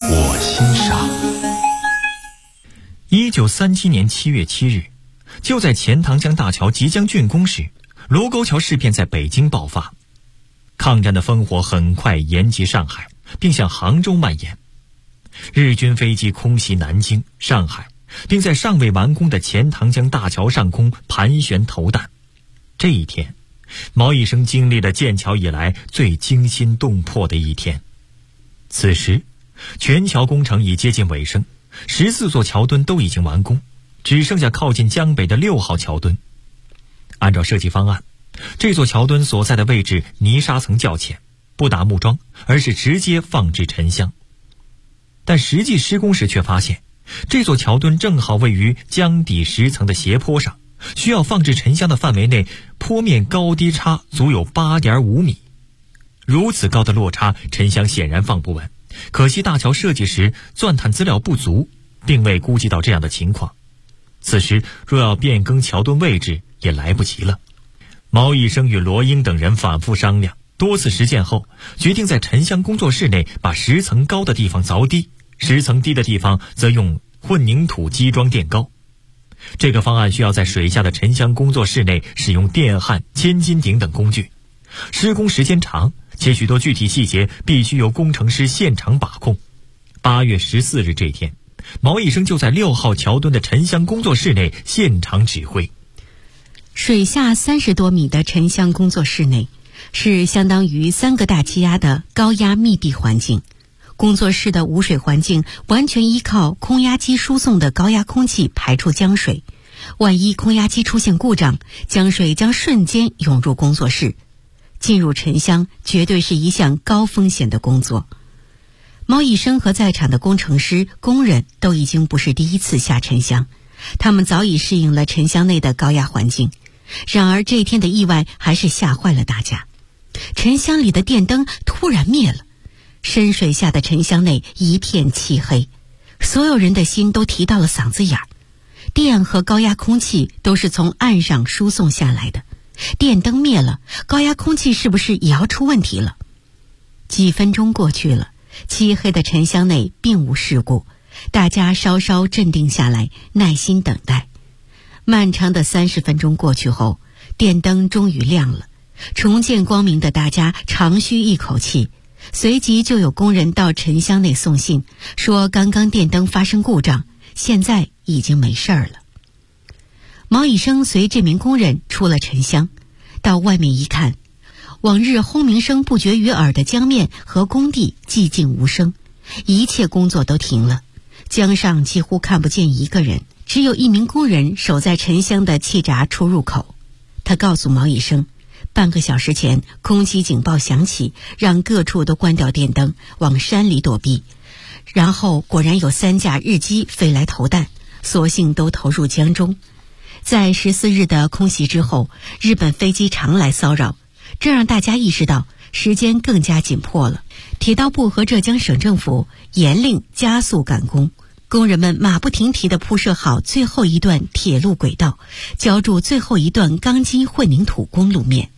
我心上。1937年7月7日，就在钱塘江大桥即将竣工时，卢沟桥事变在北京爆发。抗战的烽火很快延及上海，并向杭州蔓延。日军飞机空袭南京、上海，并在尚未完工的钱塘江大桥上空盘旋投弹。这一天，毛以生经历了建桥以来最惊心动魄的一天。此时，全桥工程已接近尾声，14座桥墩都已经完工，只剩下靠近江北的6号桥墩。按照设计方案，这座桥墩所在的位置泥沙层较浅，不打木桩，而是直接放置沉箱。但实际施工时却发现，这座桥墩正好位于江底10层的斜坡上，需要放置沉箱的范围内，坡面高低差足有 8.5 米。如此高的落差，沉箱显然放不稳。可惜大桥设计时钻探资料不足，并未估计到这样的情况。此时若要变更桥墩位置，也来不及了。毛以生与罗英等人反复商量，多次实践后，决定在沉箱工作室内把10层高的地方凿低，10层低的地方则用混凝土基桩垫高。这个方案需要在水下的沉箱工作室内使用电焊、千斤顶等工具，施工时间长，且许多具体细节必须由工程师现场把控。8月14日这天，毛以生就在6号桥墩的沉箱工作室内现场指挥。 水下30多米的沉箱工作室内，是相当于3个大气压的高压密闭环境。工作室的无水环境完全依靠空压机输送的高压空气排出江水，万一空压机出现故障，江水将瞬间涌入工作室。进入沉箱绝对是一项高风险的工作。毛以生和在场的工程师、工人都已经不是第一次下沉箱，他们早已适应了沉箱内的高压环境。然而这一天的意外还是吓坏了大家。沉箱里的电灯突然灭了，深水下的沉箱内一片漆黑，所有人的心都提到了嗓子眼儿。电和高压空气都是从岸上输送下来的，电灯灭了，高压空气是不是也要出问题了？几分钟过去了，漆黑的沉箱内并无事故，大家稍稍镇定下来，耐心等待。漫长的30分钟过去后，电灯终于亮了，重见光明的大家长吁一口气。随即就有工人到沉箱内送信，说刚刚电灯发生故障，现在已经没事儿了。毛以生随这名工人出了沉箱，到外面一看，往日轰鸣声不绝于耳的江面和工地寂静无声，一切工作都停了，江上几乎看不见一个人，只有一名工人守在沉箱的气闸出入口。他告诉毛以生，半个小时前空袭警报响起，让各处都关掉电灯，往山里躲避。然后果然有3架日机飞来投弹，所幸都投入江中。在14日的空袭之后，日本飞机常来骚扰，这让大家意识到时间更加紧迫了。铁道部和浙江省政府严令加速赶工，工人们马不停蹄地铺设好最后一段铁路轨道，浇筑最后一段钢筋混凝土公路面。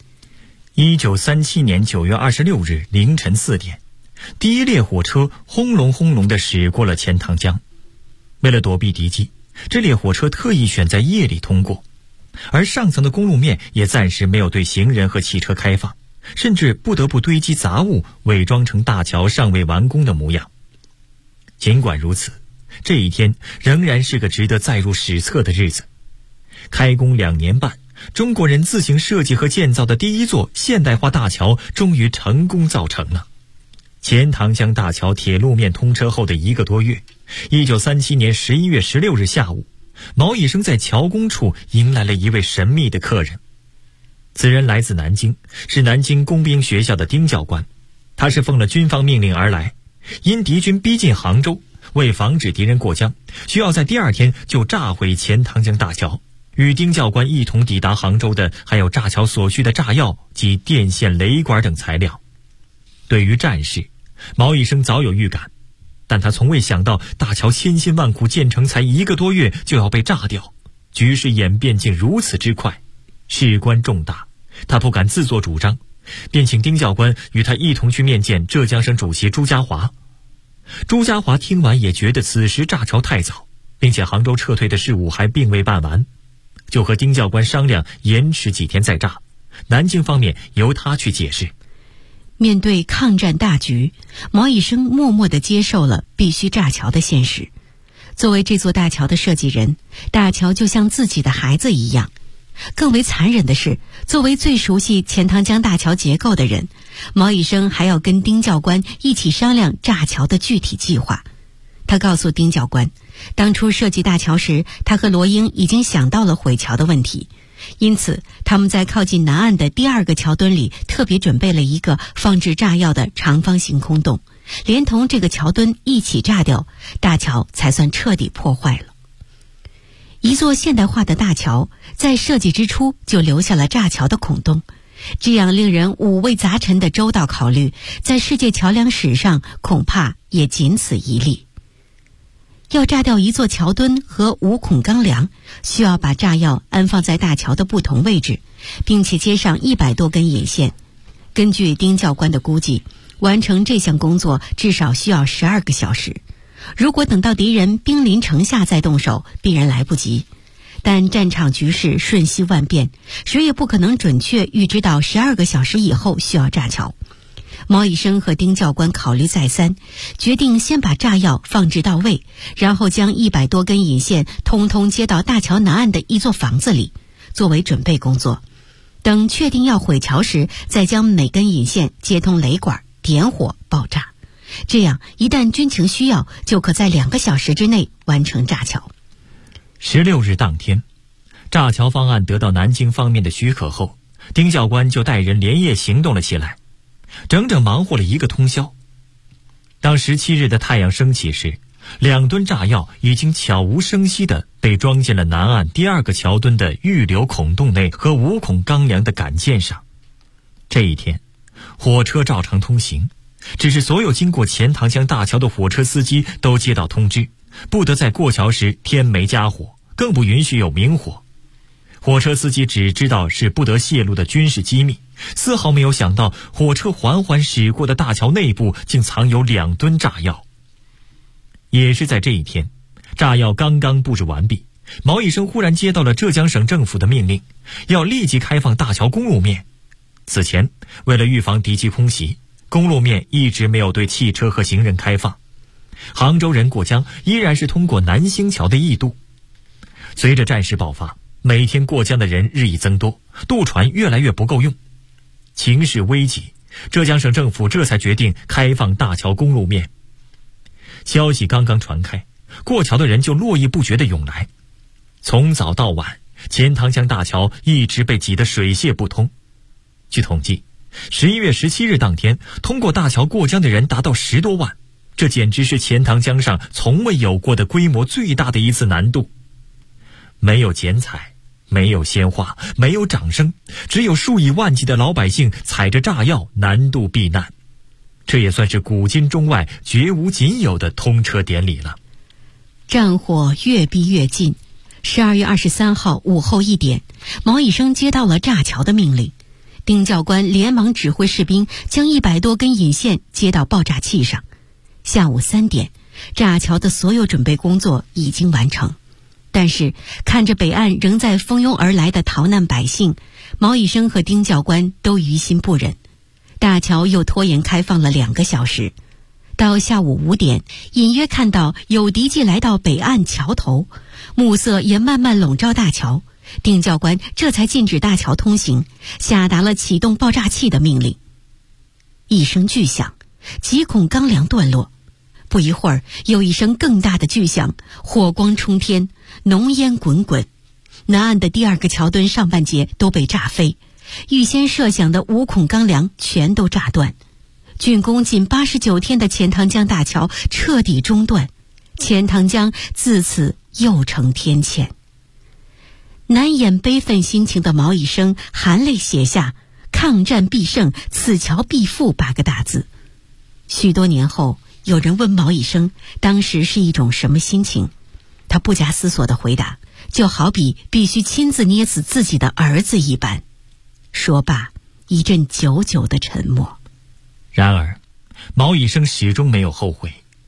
1937年9月26日凌晨4点，第一列火车轰隆轰隆地驶过了钱塘江。为了躲避敌机，这列火车特意选在夜里通过，而上层的公路面也暂时没有对行人和汽车开放，甚至不得不堆积杂物，伪装成大桥尚未完工的模样。尽管如此，这一天仍然是个值得载入史册的日子。开工2年半，中国人自行设计和建造的第一座现代化大桥终于成功造成了。钱塘江大桥铁路面通车后的1个多月，1937年11月16日下午，毛以生在桥工处迎来了一位神秘的客人。此人来自南京，是南京工兵学校的丁教官。他是奉了军方命令而来，因敌军逼近杭州，为防止敌人过江，需要在第2天就炸毁钱塘江大桥。与丁教官一同抵达杭州的还有炸桥所需的炸药及电线、雷管等材料。对于战事，毛以生早有预感，但他从未想到大桥千辛万苦建成才1个多月就要被炸掉，局势演变竟如此之快，事关重大，他不敢自作主张，便请丁教官与他一同去面见浙江省主席朱家骅。 朱家骅听完也觉得此时炸桥太早，并且杭州撤退的事务还并未办完，就和丁教官商量延迟几天再炸，南京方面由他去解释。 面对抗战大局，毛以升默默地接受了必须炸桥的现实。作为这座大桥的设计人，大桥就像自己的孩子一样。更为残忍的是，作为最熟悉钱塘江大桥结构的人，毛以升还要跟丁教官一起商量炸桥的具体计划。他告诉丁教官，当初设计大桥时，他和罗英已经想到了毁桥的问题，因此他们在靠近南岸的第2个桥墩里特别准备了一个放置炸药的长方形空洞，连同这个桥墩一起炸掉，大桥才算彻底破坏了。一座现代化的大桥在设计之初就留下了炸桥的孔洞，这样令人五味杂陈的周到考虑，在世界桥梁史上恐怕也仅此一例。要炸掉一座桥墩和5孔钢梁，需要把炸药安放在大桥的不同位置，并且接上100多根引线。根据丁教官的估计，完成这项工作至少需要12个小时。如果等到敌人兵临城下再动手，必然来不及。但战场局势瞬息万变，谁也不可能准确预知到12个小时以后需要炸桥。毛以升和丁教官考虑再三，决定先把炸药放置到位，然后将100多根引线通通接到大桥南岸的一座房子里，作为准备工作。等确定要毁桥时，再将每根引线接通雷管，点火爆炸。这样一旦军情需要，就可在2个小时之内完成炸桥。 16日当天，炸桥方案得到南京方面的许可后，丁教官就带人连夜行动了起来，整整忙活了1个通宵。当17日的太阳升起时，2吨炸药已经悄无声息地被装进了南岸第2个桥墩的预留孔洞内和5孔钢梁的杆件上。这一天，火车照常通行，只是所有经过钱塘江大桥的火车司机都接到通知，不得在过桥时添煤加火，更不允许有明火。火车司机只知道是不得泄露的军事机密，丝毫没有想到火车缓缓驶过的大桥内部竟藏有2吨炸药。也是在这一天，炸药刚刚布置完毕，毛以升忽然接到了浙江省政府的命令，要立即开放大桥公路面。此前，为了预防敌机空袭，公路面一直没有对汽车和行人开放。杭州人过江依然是通过南兴桥的驿渡。随着战事爆发，每天过江的人日益增多，渡船越来越不够用。情势危急，浙江省政府这才决定开放大桥公路面。消息刚刚传开，过桥的人就络绎不绝地涌来。从早到晚，钱塘江大桥一直被挤得水泄不通。据统计，11月17日当天，通过大桥过江的人达到10多万，这简直是钱塘江上从未有过的规模最大的一次难渡。没有剪彩，没有鲜花，没有掌声，只有数以万计的老百姓踩着炸药南渡避难。这也算是古今中外绝无仅有的通车典礼了。 战火越逼越近，12月23号午后1点，毛以升接到了炸桥的命令。丁教官连忙指挥士兵将100多根引线接到爆炸器上。下午3点，炸桥的所有准备工作已经完成。但是看着北岸仍在蜂拥而来的逃难百姓，毛以升和丁教官都于心不忍。大桥又拖延开放了2个小时。到下午5点，隐约看到有敌机来到北岸桥头，暮色也慢慢笼罩大桥。丁教官这才禁止大桥通行，下达了启动爆炸器的命令。一声巨响，几孔钢梁断落。不一会儿，又一声更大的巨响，火光冲天，浓烟滚滚。南岸的第2个桥墩上半截都被炸飞，预先设想的5孔钢梁全都炸断。竣工仅89天的钱塘江大桥彻底中断，钱塘江自此又成天堑。难掩悲愤心情的毛以升含泪写下“抗战必胜，此桥必复”8个大字。许多年后，有人问毛以升当时是一种什么心情，他不假思索地回答，就好比必须亲自捏死自己的儿子一般。说罢，一阵久久的沉默。 然而，毛以升始终没有后悔，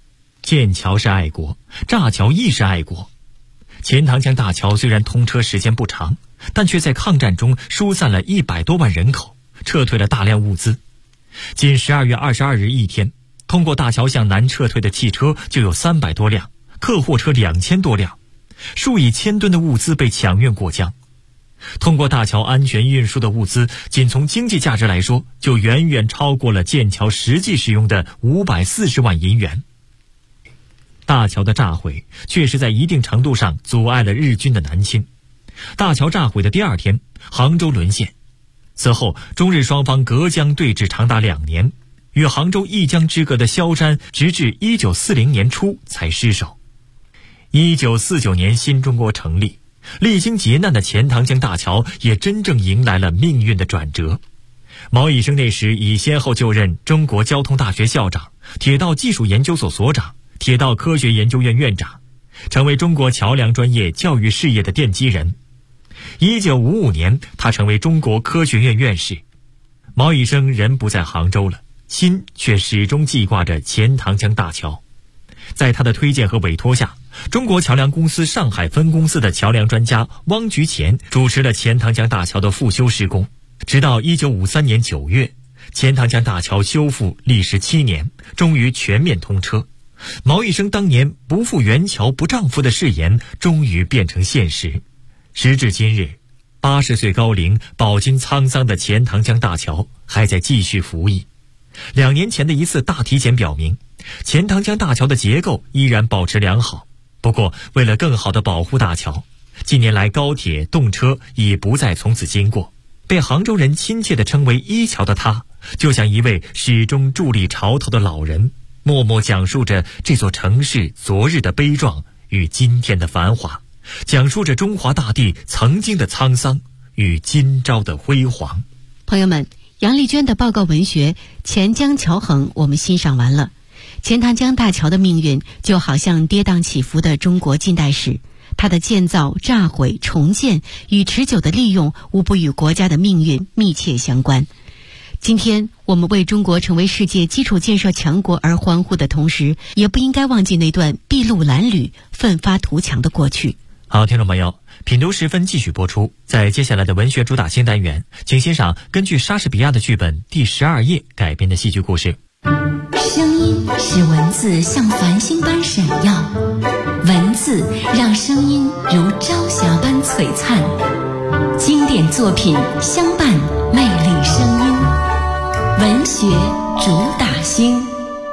建桥是爱国，炸桥亦是爱国。钱塘江大桥虽然通车时间不长，但却在抗战中疏散了100多万人口，撤退了大量物资。仅12月22日一天，通过大桥向南撤退的汽车就有300多辆，客货车2000多辆，数以千吨的物资被抢运过江。通过大桥安全运输的物资，仅从经济价值来说，就远远超过了建桥实际使用的540万银元。大桥的炸毁确实在一定程度上阻碍了日军的南侵。大桥炸毁的第2天，杭州沦陷。此后，中日双方隔江对峙长达2年，与杭州一江之隔的萧山，直至1940年初才失守。1949年新中国成立，历经劫难的钱塘江大桥也真正迎来了命运的转折。毛以生那时已先后就任中国交通大学校长、铁道技术研究所所长、铁道科学研究院院长，成为中国桥梁专业教育事业的奠基人。1955年，他成为中国科学院院士。毛以生人不在杭州了，心却始终记挂着钱塘江大桥。在他的推荐和委托下，中国桥梁公司上海分公司的桥梁专家汪菊乾主持了钱塘江大桥的复修施工，直到1953年9月，钱塘江大桥修复历时7年，终于全面通车。毛以生当年不负元桥不丈夫的誓言终于变成现实。时至今日，80岁高龄饱经沧桑的钱塘江大桥还在继续服役。2年前的一次大体检表明，钱塘江大桥的结构依然保持良好。不过，为了更好地保护大桥，近年来高铁、动车已不再从此经过。被杭州人亲切地称为一桥的他，就像一位始终伫立潮头的老人，默默讲述着这座城市昨日的悲壮与今天的繁华，讲述着中华大地曾经的沧桑与今朝的辉煌。 朋友们，杨丽娟的报告文学《钱江桥横》我们欣赏完了。钱塘江大桥的命运就好像跌宕起伏的中国近代史，它的建造、炸毁、重建与持久的利用无不与国家的命运密切相关。今天我们为中国成为世界基础建设强国而欢呼的同时，也不应该忘记那段筚路蓝缕、奋发图强的过去。 好，听众朋友，品读时分继续播出。在接下来的文学主打新单元，请欣赏根据莎士比亚的剧本《第12页》改编的戏剧故事。 声音使文字像繁星般闪耀，文字让声音如朝霞般璀璨。经典作品相伴，魅力声音，文学主打星。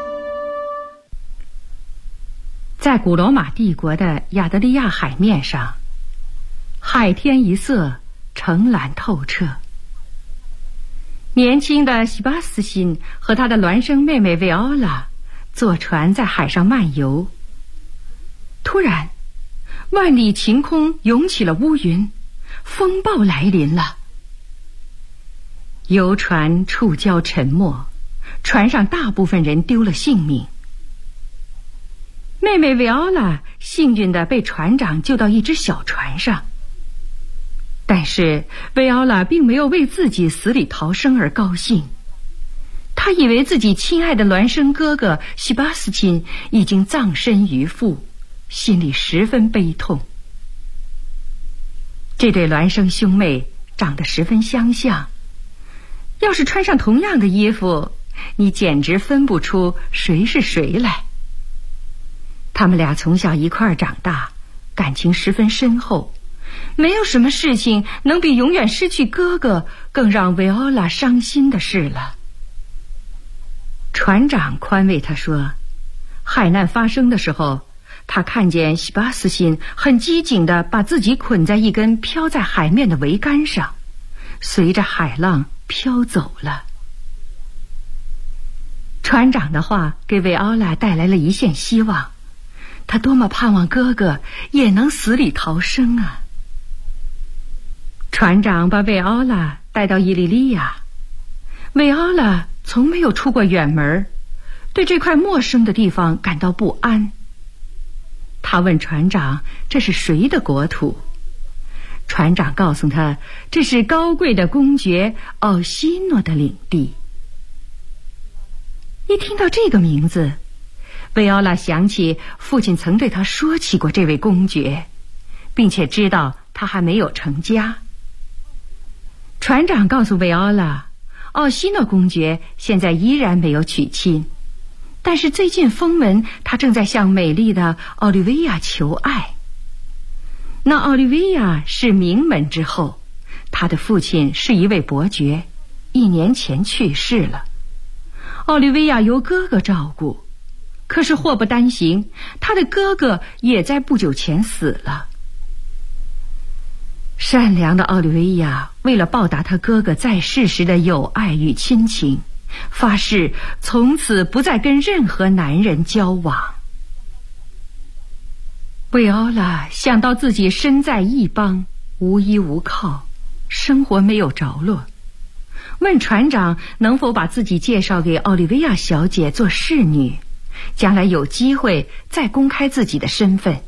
在古罗马帝国的亚得里亚海面上，海天一色，澄蓝透彻。年轻的西巴斯辛和他的孪生妹妹维奥拉坐船在海上漫游。突然，万里晴空涌起了乌云，风暴来临了。游船触礁沉没，船上大部分人丢了性命。妹妹维奥拉幸运地被船长救到一只小船上，但是维奥拉并没有为自己死里逃生而高兴，她以为自己亲爱的孪生哥哥西巴斯钦已经葬身鱼腹，心里十分悲痛。这对孪生兄妹长得十分相像，要是穿上同样的衣服，你简直分不出谁是谁来。他们俩从小一块儿长大，感情十分深厚，没有什么事情能比永远失去哥哥更让维奥拉伤心的事了。船长宽慰他说，海难发生的时候，他看见西巴斯辛很机警地把自己捆在一根飘在海面的桅杆上，随着海浪飘走了。船长的话给维奥拉带来了一线希望，他多么盼望哥哥也能死里逃生啊！船长把维奥拉带到伊利利亚，维奥拉从没有出过远门，对这块陌生的地方感到不安。他问船长这是谁的国土，船长告诉他这是高贵的公爵奥西诺的领地。一听到这个名字， 维奥拉想起父亲曾对他说起过这位公爵，并且知道他还没有成家。船长告诉维奥拉，奥西诺公爵现在依然没有娶亲，但是最近风闻他正在向美丽的奥利维亚求爱。那奥利维亚是名门之后，他的父亲是一位伯爵，1年前去世了。奥利维亚由哥哥照顾，可是祸不单行，他的哥哥也在不久前死了。善良的奥利维亚为了报答他哥哥在世时的友爱与亲情，发誓从此不再跟任何男人交往。维奥拉想到自己身在异邦，无依无靠，生活没有着落，问船长能否把自己介绍给奥利维亚小姐做侍女，将来有机会再公开自己的身份。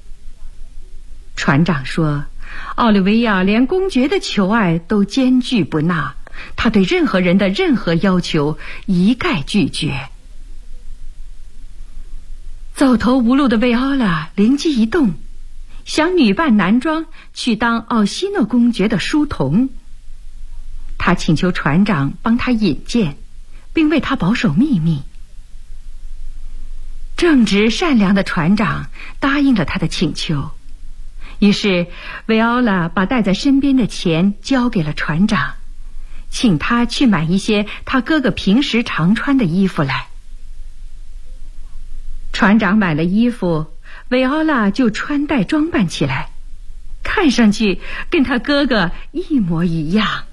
船长说，奥利维亚连公爵的求爱都坚拒不纳，他对任何人的任何要求一概拒绝。走投无路的维奥拉灵机一动，想女扮男装去当奥西诺公爵的书童。他请求船长帮他引荐，并为他保守秘密。正直善良的船长答应了他的请求，于是维奥拉把带在身边的钱交给了船长，请他去买一些他哥哥平时常穿的衣服来。船长买了衣服，维奥拉就穿戴装扮起来，看上去跟他哥哥一模一样。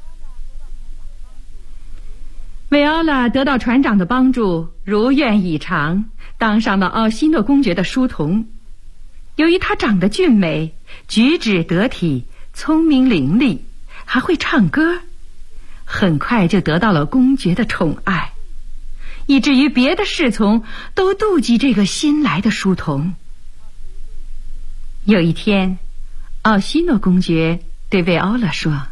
维奥拉得到船长的帮助，如愿以偿，当上了奥西诺公爵的书童。由于他长得俊美，举止得体，聪明伶俐，还会唱歌，很快就得到了公爵的宠爱，以至于别的侍从都妒忌这个新来的书童。有一天，奥西诺公爵对维奥拉说，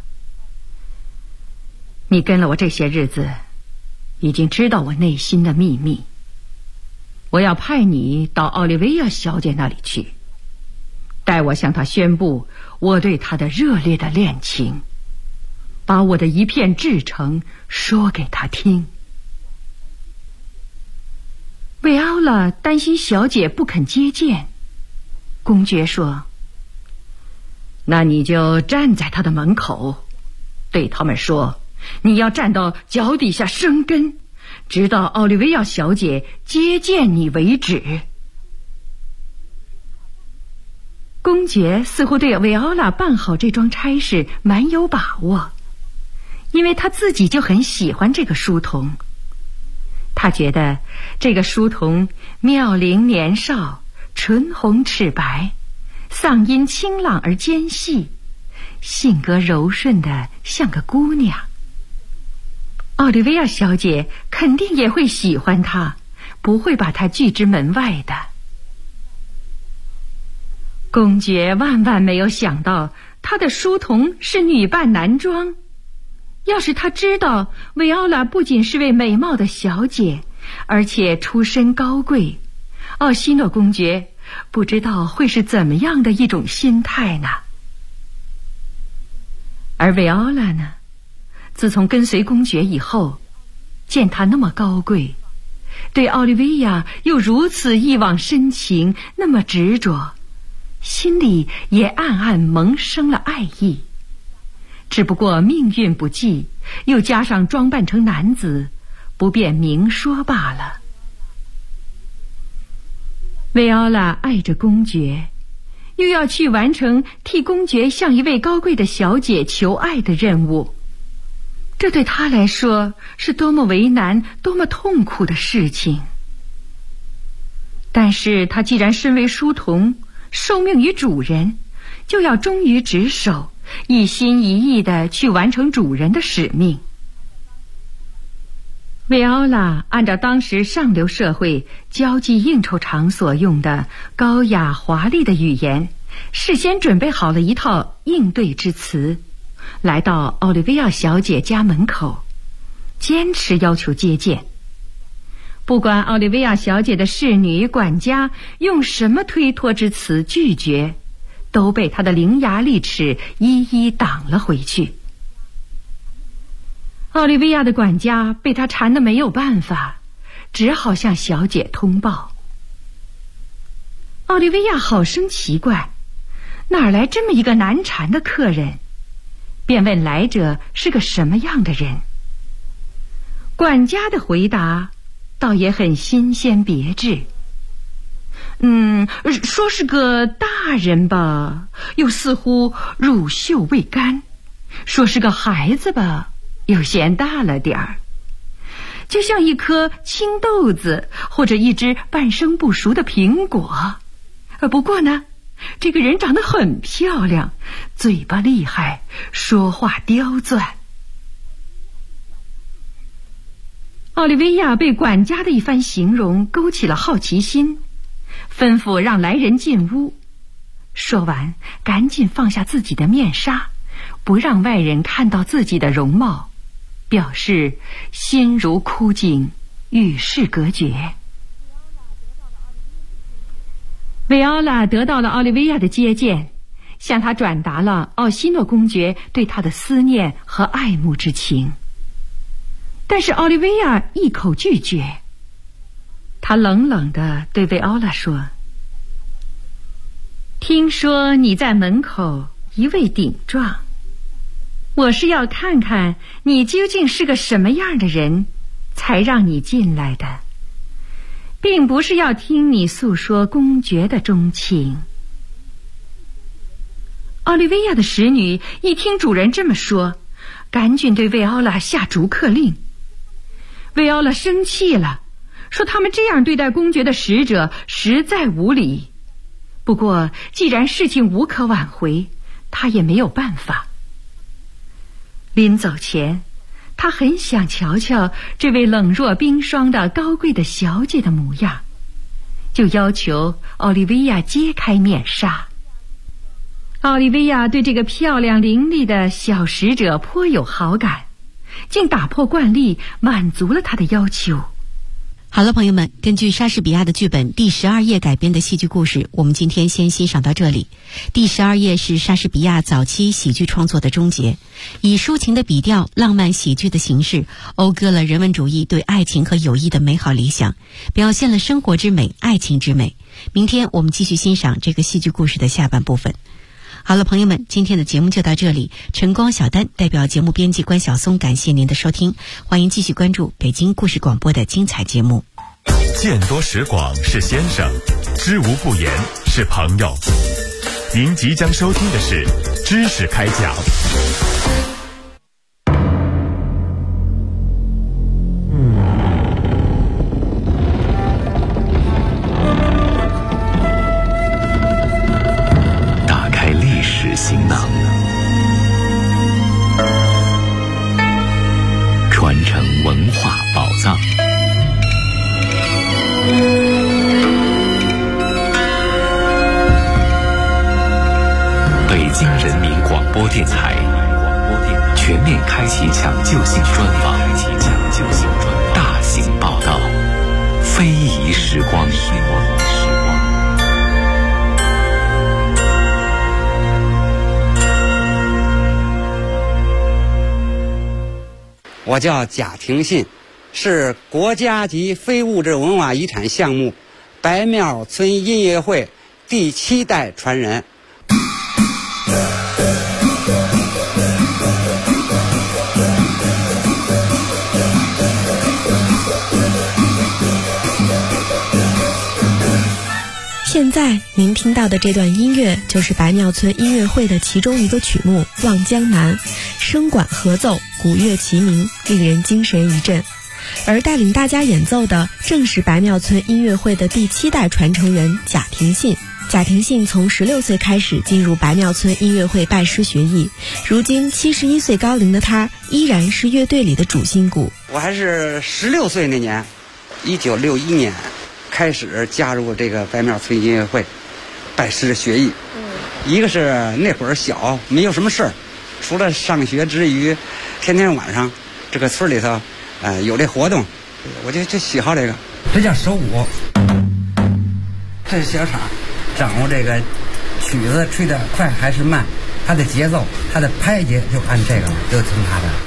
你跟了我这些日子，已经知道我内心的秘密，我要派你到奥利维亚小姐那里去，代我向她宣布我对她的热烈的恋情，把我的一片至诚说给她听。维奥拉担心小姐不肯接见，公爵说，那你就站在她的门口，对他们说，你要站到脚底下生根，直到奥利维亚小姐接见你为止。公爵似乎对维奥拉办好这桩差事蛮有把握，因为他自己就很喜欢这个书童。他觉得这个书童妙龄年少，唇红齿白，嗓音清朗而尖细，性格柔顺的像个姑娘。奥利维亚小姐肯定也会喜欢他，不会把他拒之门外的。公爵万万没有想到，他的书童是女扮男装。要是他知道维奥拉不仅是位美貌的小姐，而且出身高贵，奥西诺公爵不知道会是怎么样的一种心态呢？而维奥拉呢，自从跟随公爵以后，见他那么高贵，对奥利维亚又如此一往深情，那么执着，心里也暗暗萌生了爱意。只不过命运不济，又加上装扮成男子，不便明说罢了。维奥拉爱着公爵，又要去完成替公爵向一位高贵的小姐求爱的任务，这对他来说是多么为难，多么痛苦的事情。但是他既然身为书童，受命于主人，就要忠于职守，一心一意地去完成主人的使命。维奥拉按照当时上流社会交际应酬场所用的高雅华丽的语言，事先准备好了一套应对之词，来到奥利维亚小姐家门口，坚持要求接见。 不管奥利维亚小姐的侍女、管家用什么推脱之词拒绝，都被她的伶牙俐齿一一挡了回去。奥利维亚的管家被她缠得没有办法，只好向小姐通报。奥利维亚好生奇怪，哪来这么一个难缠的客人，便问来者是个什么样的人。管家的回答倒也很新鲜别致，说是个大人吧，又似乎乳臭未干；说是个孩子吧，又嫌大了点儿，就像一颗青豆子或者一只半生不熟的苹果。不过呢，这个人长得很漂亮，嘴巴厉害，说话刁钻。奥利维亚被管家的一番形容勾起了好奇心，吩咐让来人进屋。说完，赶紧放下自己的面纱，不让外人看到自己的容貌，表示心如枯井，与世隔绝。维奥拉得到了奥利维亚的接见，向他转达了奥西诺公爵对他的思念和爱慕之情。但是奥利维亚一口拒绝，他冷冷地对维奥拉说：听说你在门口一味顶撞，我是要看看你究竟是个什么样的人，才让你进来的，并不是要听你诉说公爵的钟情。奥利维亚的使女一听主人这么说，赶紧对维奥拉下逐客令。维奥拉生气了，说他们这样对待公爵的使者实在无礼。不过既然事情无可挽回，他也没有办法。临走前，他很想瞧瞧这位冷若冰霜的高贵的小姐的模样，就要求奥利维亚揭开面纱。奥利维亚对这个漂亮伶俐的小使者颇有好感，竟打破惯例，满足了他的要求。 好了，朋友们，根据莎士比亚的剧本《第12夜》改编的戏剧故事，我们今天先欣赏到这里。《第12夜》是莎士比亚早期喜剧创作的终结，以抒情的笔调、浪漫喜剧的形式，讴歌了人文主义对爱情和友谊的美好理想，表现了生活之美、爱情之美。明天我们继续欣赏这个戏剧故事的下半部分。好了，朋友们，今天的节目就到这里。晨光小丹代表节目编辑关晓松，感谢您的收听，欢迎继续关注北京故事广播的精彩节目。 见多识广是先生，知无不言是朋友。您即将收听的是知识开讲。行囊，传承文化宝藏。北京人民广播电台全面开启抢救性专访，大型报道，非遗时光。 我叫贾廷信，是国家级非物质文化遗产项目白庙村音乐会第7代传人。 现在您听到的这段音乐就是白庙村音乐会的其中一个曲目《望江南》，声管合奏，鼓乐齐鸣，令人精神一振。而带领大家演奏的正是白庙村音乐会的第7代传承人贾廷信。贾廷信从16岁开始进入白庙村音乐会拜师学艺，如今71岁高龄的他依然是乐队里的主心骨。 我还是16岁那年，1961年开始加入这个白庙村音乐会拜师学艺。一个是那会儿小，没有什么事儿，除了上学之余，天天晚上这个村里头有这活动， 我就喜好这个，这叫手鼓，这是小厂，掌握这个曲子吹得快还是慢，它的节奏，它的拍节就按这个了，就听它的。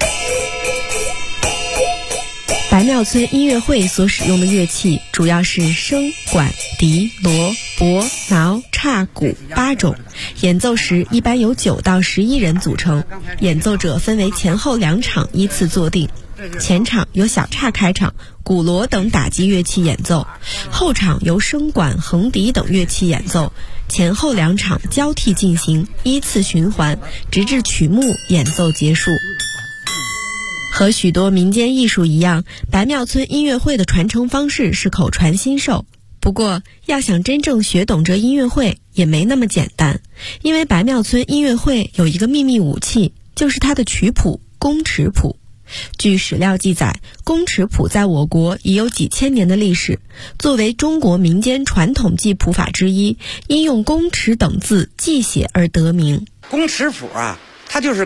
白庙村音乐会所使用的乐器主要是笙、管、笛、锣、钹、挠、叉、鼓8种，演奏时一般由9到11人组成，演奏者分为前后2场依次坐定。前场由小叉开场，鼓锣等打击乐器演奏，后场由笙管、横笛等乐器演奏，前后2场交替进行，依次循环，直至曲目演奏结束。和许多民间艺术一样，白庙村音乐会的传承方式是口传心授。不过，要想真正学懂这音乐会也没那么简单，因为白庙村音乐会有一个秘密武器，就是它的曲谱宫尺谱。据史料记载，宫尺谱在我国已有几千年的历史，作为中国民间传统记谱法之一，因用宫尺等字记写而得名。 宫尺谱啊，它就是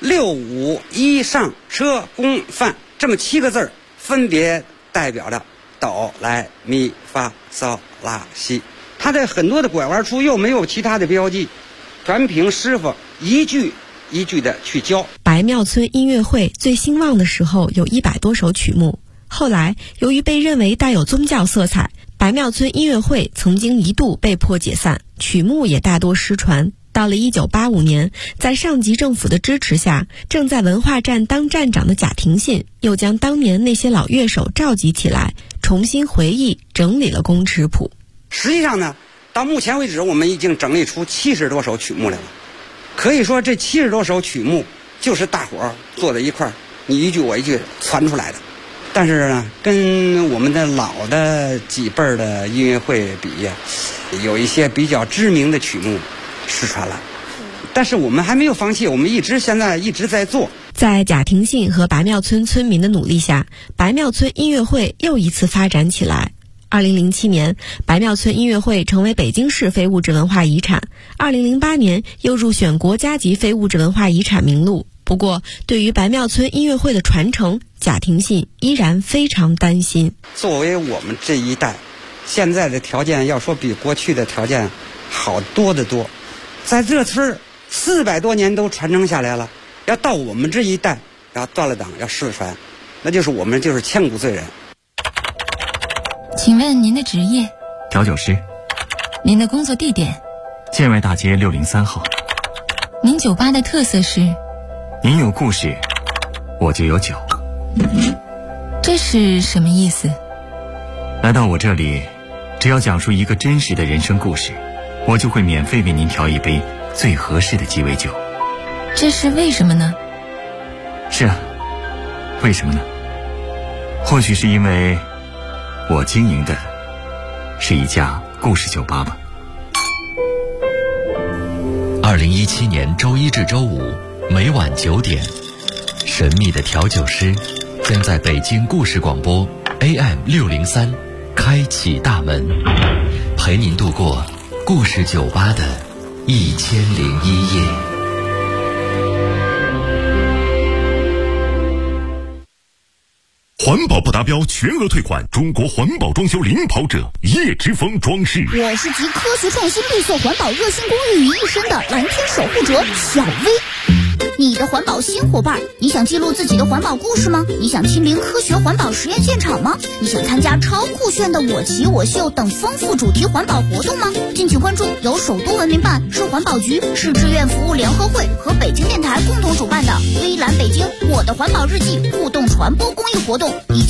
6、5、1上车宫范这么7个字，分别代表着哆来咪发嗦拉西。它的很多的拐弯处又没有其他的标记，全凭师傅一句一句的去教。 白庙村音乐会最兴旺的时候有100多首曲目，后来由于被认为带有宗教色彩，白庙村音乐会曾经一度被迫解散，曲目也大多失传。到了1985年，在上级政府的支持下，正在文化站当站长的贾廷信又将当年那些老乐手召集起来，重新回忆整理了宫尺谱。 实际上呢，到目前为止我们已经整理出70多首曲目来了。可以说这70多首曲目就是大伙儿坐在一块儿，你一句我一句传出来的。但是呢，跟我们的老的几辈儿的音乐会比呀，有一些比较知名的曲目失传了，但是我们还没有放弃，我们现在一直在做。 在贾廷信和白庙村村民的努力下，白庙村音乐会又一次发展起来。2007年，白庙村音乐会成为北京市非物质文化遗产，2008年又入选国家级非物质文化遗产名录。不过，对于白庙村音乐会的传承，贾廷信依然非常担心。 作为我们这一代，现在的条件要说比过去的条件好多得多，在这村400多年都传承下来了，要到我们这一代要断了档要失传，那就是我们就是千古罪人。 请问您的职业？ 调酒师。 您的工作地点？ 建外大街603号。 您酒吧的特色是？ 您有故事，我就有酒。 这是什么意思？ 来到我这里，只要讲述一个真实的人生故事，我就会免费为您调一杯最合适的鸡尾酒。 这是为什么呢？ 是啊，为什么呢？或许是因为我经营的是一家故事酒吧吧。 2017年周一至周五每晚9点，神秘的调酒师将在北京故事广播 AM603开启大门，陪您度过故事酒吧的1001夜。 环保不达标全额退款，中国环保装修领跑者叶之峰装饰。 我是集科学创新、绿色环保、热心公益于一身的蓝天守护者小薇。你的环保新伙伴，你想记录自己的环保故事吗？你想亲临科学环保实验现场吗？你想参加超酷炫的我骑我秀等丰富主题环保活动吗？敬请关注由首都文明办、市环保局、市志愿服务联合会和北京电台共同主办的微蓝北京我的环保日记互动传播公益活动。